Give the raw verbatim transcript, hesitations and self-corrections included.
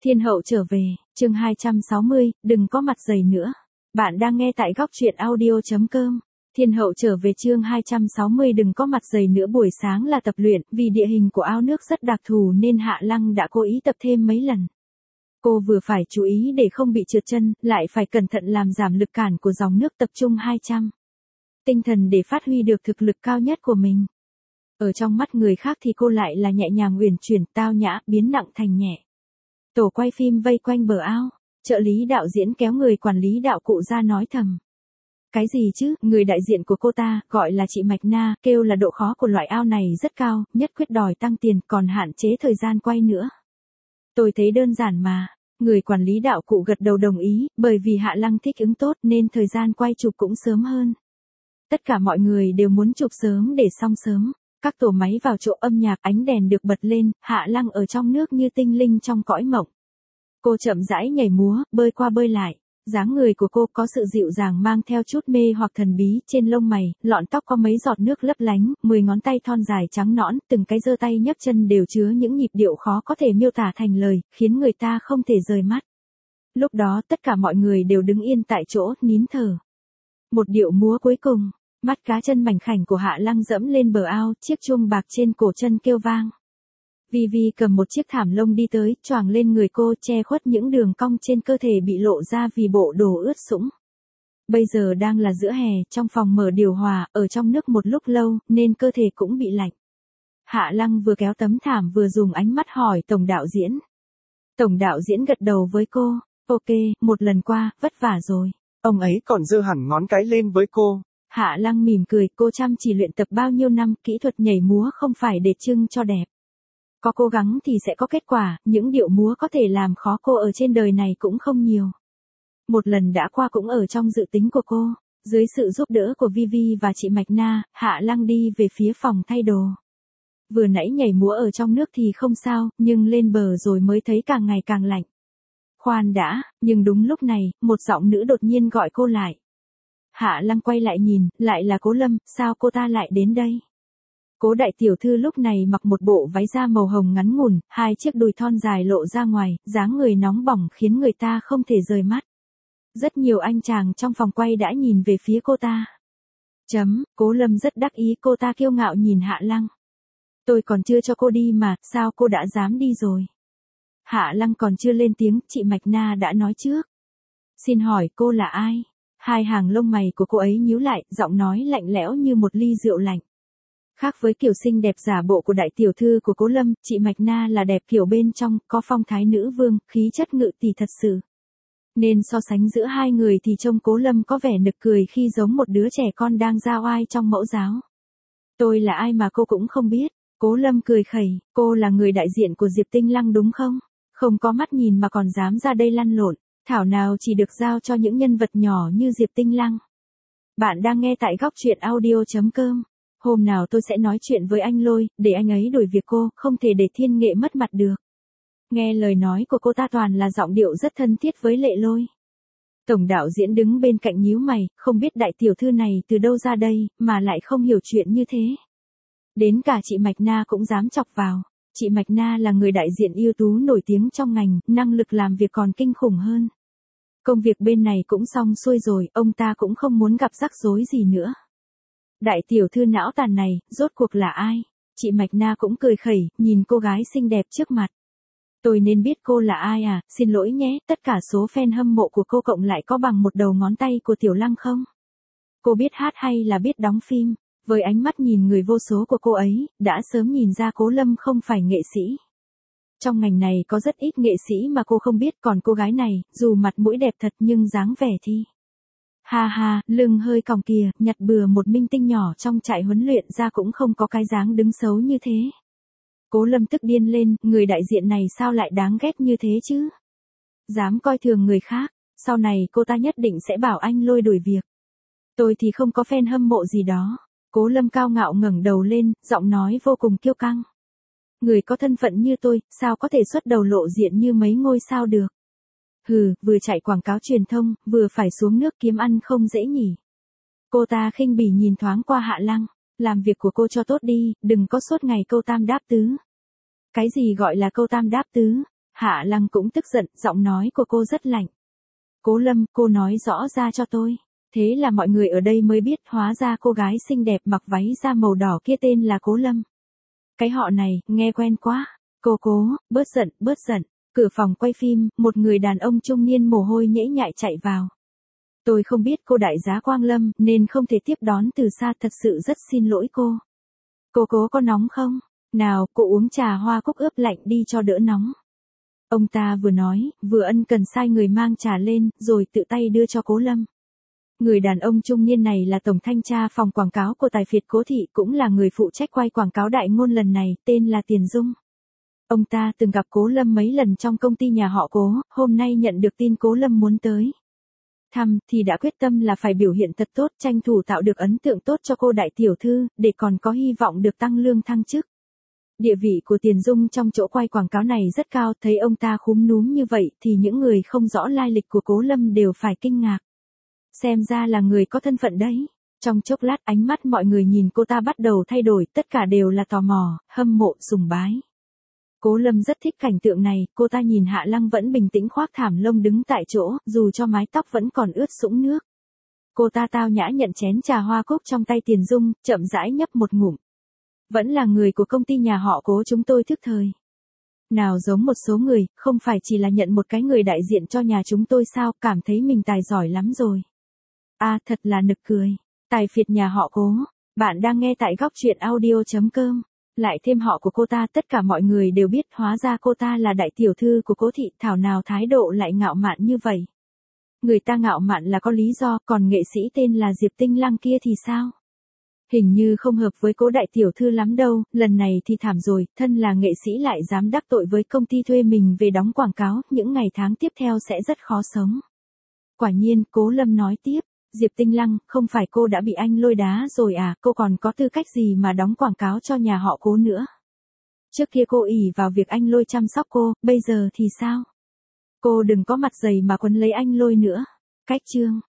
Thiên hậu trở về, chương hai trăm sáu mươi, đừng có mặt dày nữa. Bạn đang nghe tại góc truyện audio chấm com. Thiên hậu trở về chương hai trăm sáu mươi đừng có mặt dày nữa. Buổi sáng là tập luyện, vì địa hình của ao nước rất đặc thù nên Hạ Lăng đã cố ý tập thêm mấy lần. Cô vừa phải chú ý để không bị trượt chân, lại phải cẩn thận làm giảm lực cản của dòng nước, tập trung hai trăm. Tinh thần để phát huy được thực lực cao nhất của mình. Ở trong mắt người khác thì cô lại là nhẹ nhàng uyển chuyển, tao nhã, biến nặng thành nhẹ. Tổ quay phim vây quanh bờ ao, trợ lý đạo diễn kéo người quản lý đạo cụ ra nói thầm. Cái gì chứ, người đại diện của cô ta, gọi là chị Mạch Na, kêu là độ khó của loại ao này rất cao, nhất quyết đòi tăng tiền, còn hạn chế thời gian quay nữa. Tôi thấy đơn giản mà. Người quản lý đạo cụ gật đầu đồng ý, bởi vì Hạ Lăng thích ứng tốt nên thời gian quay chụp cũng sớm hơn. Tất cả mọi người đều muốn chụp sớm để xong sớm. Các tổ máy vào chỗ âm nhạc, ánh đèn được bật lên, Hạ Lăng ở trong nước như tinh linh trong cõi mộng. Cô chậm rãi nhảy múa, bơi qua bơi lại. Dáng người của cô có sự dịu dàng mang theo chút mê hoặc thần bí, trên lông mày, lọn tóc có mấy giọt nước lấp lánh, mười ngón tay thon dài trắng nõn, từng cái giơ tay nhấc chân đều chứa những nhịp điệu khó có thể miêu tả thành lời, khiến người ta không thể rời mắt. Lúc đó tất cả mọi người đều đứng yên tại chỗ, nín thở. Một điệu múa cuối cùng. Mắt cá chân mảnh khảnh của Hạ Lăng dẫm lên bờ ao, chiếc chuông bạc trên cổ chân kêu vang. Vi Vi cầm một chiếc thảm lông đi tới, choàng lên người cô, che khuất những đường cong trên cơ thể bị lộ ra vì bộ đồ ướt sũng. Bây giờ đang là giữa hè, trong phòng mở điều hòa, ở trong nước một lúc lâu, nên cơ thể cũng bị lạnh. Hạ Lăng vừa kéo tấm thảm vừa dùng ánh mắt hỏi tổng đạo diễn. Tổng đạo diễn gật đầu với cô, ok, một lần qua, vất vả rồi. Ông ấy còn giơ hẳn ngón cái lên với cô. Hạ Lăng mỉm cười, cô chăm chỉ luyện tập bao nhiêu năm, kỹ thuật nhảy múa không phải để trưng cho đẹp. Có cố gắng thì sẽ có kết quả, những điệu múa có thể làm khó cô ở trên đời này cũng không nhiều. Một lần đã qua cũng ở trong dự tính của cô, dưới sự giúp đỡ của Vi Vi và chị Mạch Na, Hạ Lăng đi về phía phòng thay đồ. Vừa nãy nhảy múa ở trong nước thì không sao, nhưng lên bờ rồi mới thấy càng ngày càng lạnh. Khoan đã, nhưng đúng lúc này, một giọng nữ đột nhiên gọi cô lại. Hạ Lăng quay lại nhìn, lại là Cố Lâm, sao cô ta lại đến đây? Cố đại tiểu thư lúc này mặc một bộ váy da màu hồng ngắn ngủn, hai chiếc đùi thon dài lộ ra ngoài, dáng người nóng bỏng khiến người ta không thể rời mắt. Rất nhiều anh chàng trong phòng quay đã nhìn về phía cô ta. Chấm, Cố Lâm rất đắc ý, cô ta kiêu ngạo nhìn Hạ Lăng. Tôi còn chưa cho cô đi mà, sao cô đã dám đi rồi? Hạ Lăng còn chưa lên tiếng, chị Mạch Na đã nói trước. Xin hỏi cô là ai? Hai hàng lông mày của cô ấy nhíu lại, giọng nói lạnh lẽo như một ly rượu lạnh. Khác với kiểu xinh đẹp giả bộ của đại tiểu thư của Cố Lâm, chị Mạch Na là đẹp kiểu bên trong, có phong thái nữ vương, khí chất ngự tỷ thật sự. Nên so sánh giữa hai người thì trông Cố Lâm có vẻ nực cười khi giống một đứa trẻ con đang ra oai trong mẫu giáo. Tôi là ai mà cô cũng không biết. Cố Lâm cười khẩy, cô là người đại diện của Diệp Tinh Lăng đúng không? Không có mắt nhìn mà còn dám ra đây lăn lộn. Thảo nào chỉ được giao cho những nhân vật nhỏ như Diệp Tinh Lăng. Bạn đang nghe tại góc truyện audio chấm com. Hôm nào tôi sẽ nói chuyện với anh Lôi, để anh ấy đổi việc cô, không thể để Thiên Nghệ mất mặt được. Nghe lời nói của cô ta toàn là giọng điệu rất thân thiết với Lệ Lôi. Tổng đạo diễn đứng bên cạnh nhíu mày, không biết đại tiểu thư này từ đâu ra đây, mà lại không hiểu chuyện như thế. Đến cả chị Mạch Na cũng dám chọc vào. Chị Mạch Na là người đại diện ưu tú nổi tiếng trong ngành, năng lực làm việc còn kinh khủng hơn. Công việc bên này cũng xong xuôi rồi, ông ta cũng không muốn gặp rắc rối gì nữa. Đại tiểu thư não tàn này, rốt cuộc là ai? Chị Mạch Na cũng cười khẩy, nhìn cô gái xinh đẹp trước mặt. Tôi nên biết cô là ai à, xin lỗi nhé, tất cả số fan hâm mộ của cô cộng lại có bằng một đầu ngón tay của Tiểu Lăng không? Cô biết hát hay là biết đóng phim? Với ánh mắt nhìn người vô số của cô ấy, đã sớm nhìn ra Cố Lâm không phải nghệ sĩ. Trong ngành này có rất ít nghệ sĩ mà cô không biết, còn cô gái này, dù mặt mũi đẹp thật nhưng dáng vẻ thì... Ha ha, lưng hơi còng kìa, nhặt bừa một minh tinh nhỏ trong trại huấn luyện ra cũng không có cái dáng đứng xấu như thế. Cố Lâm tức điên lên, người đại diện này sao lại đáng ghét như thế chứ? Dám coi thường người khác, sau này cô ta nhất định sẽ bảo anh Lôi đuổi việc. Tôi thì không có fan hâm mộ gì đó. Cố Lâm cao ngạo ngẩng đầu lên, giọng nói vô cùng kiêu căng. Người có thân phận như tôi, sao có thể xuất đầu lộ diện như mấy ngôi sao được? Hừ, vừa chạy quảng cáo truyền thông, vừa phải xuống nước kiếm ăn không dễ nhỉ. Cô ta khinh bỉ nhìn thoáng qua Hạ Lăng, làm việc của cô cho tốt đi, đừng có suốt ngày câu tam đáp tứ. Cái gì gọi là câu tam đáp tứ? Hạ Lăng cũng tức giận, giọng nói của cô rất lạnh. Cố Lâm, cô nói rõ ra cho tôi. Thế là mọi người ở đây mới biết hóa ra cô gái xinh đẹp mặc váy da màu đỏ kia tên là Cố Lâm. Cái họ này, nghe quen quá. Cô cố, bớt giận, bớt giận. Cửa phòng quay phim, một người đàn ông trung niên mồ hôi nhễ nhại chạy vào. Tôi không biết cô đại giá Quang Lâm nên không thể tiếp đón từ xa, thật sự rất xin lỗi cô. Cô cố có nóng không? Nào, cô uống trà hoa cúc ướp lạnh đi cho đỡ nóng. Ông ta vừa nói, vừa ân cần sai người mang trà lên, rồi tự tay đưa cho Cố Lâm. Người đàn ông trung niên này là tổng thanh tra phòng quảng cáo của tài phiệt Cố Thị, cũng là người phụ trách quay quảng cáo đại ngôn lần này, tên là Tiền Dung. Ông ta từng gặp Cố Lâm mấy lần trong công ty nhà họ Cố, hôm nay nhận được tin Cố Lâm muốn tới thăm thì đã quyết tâm là phải biểu hiện thật tốt, tranh thủ tạo được ấn tượng tốt cho cô đại tiểu thư, để còn có hy vọng được tăng lương thăng chức. Địa vị của Tiền Dung trong chỗ quay quảng cáo này rất cao, thấy ông ta khúm núm như vậy thì những người không rõ lai lịch của Cố Lâm đều phải kinh ngạc. Xem ra là người có thân phận đấy. Trong chốc lát ánh mắt mọi người nhìn cô ta bắt đầu thay đổi, tất cả đều là tò mò, hâm mộ, sùng bái. Cố Lâm rất thích cảnh tượng này, cô ta nhìn Hạ Lăng vẫn bình tĩnh khoác thảm lông đứng tại chỗ, dù cho mái tóc vẫn còn ướt sũng nước. Cô ta tao nhã nhận chén trà hoa cúc trong tay Tiền Dung, chậm rãi nhấp một ngụm. Vẫn là người của công ty nhà họ Cố chúng tôi thức thời. Nào giống một số người, không phải chỉ là nhận một cái người đại diện cho nhà chúng tôi sao, cảm thấy mình tài giỏi lắm rồi. À, thật là nực cười. Tài phiệt nhà họ Cố. Bạn đang nghe tại góc truyện audio chấm com. Lại thêm họ của cô ta, tất cả mọi người đều biết hóa ra cô ta là đại tiểu thư của Cố Thị, thảo nào thái độ lại ngạo mạn như vậy. Người ta ngạo mạn là có lý do, còn nghệ sĩ tên là Diệp Tinh Lăng kia thì sao? Hình như không hợp với Cố đại tiểu thư lắm đâu, lần này thì thảm rồi, thân là nghệ sĩ lại dám đắc tội với công ty thuê mình về đóng quảng cáo, những ngày tháng tiếp theo sẽ rất khó sống. Quả nhiên, Cố Lâm nói tiếp, Diệp Tinh Lăng, không phải cô đã bị anh lôi đá rồi à, cô còn có tư cách gì mà đóng quảng cáo cho nhà họ Cố nữa. Trước kia cô ỷ vào việc anh lôi chăm sóc cô, bây giờ thì sao? Cô đừng có mặt dày mà quấn lấy anh lôi nữa. Cách chương.